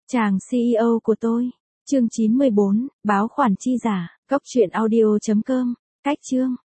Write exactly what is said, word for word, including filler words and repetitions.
Chàng xê e ô của tôi. Chương chín mươi bốn, báo khoản chi giả. Cốc truyện audio chấm com. Cách chương.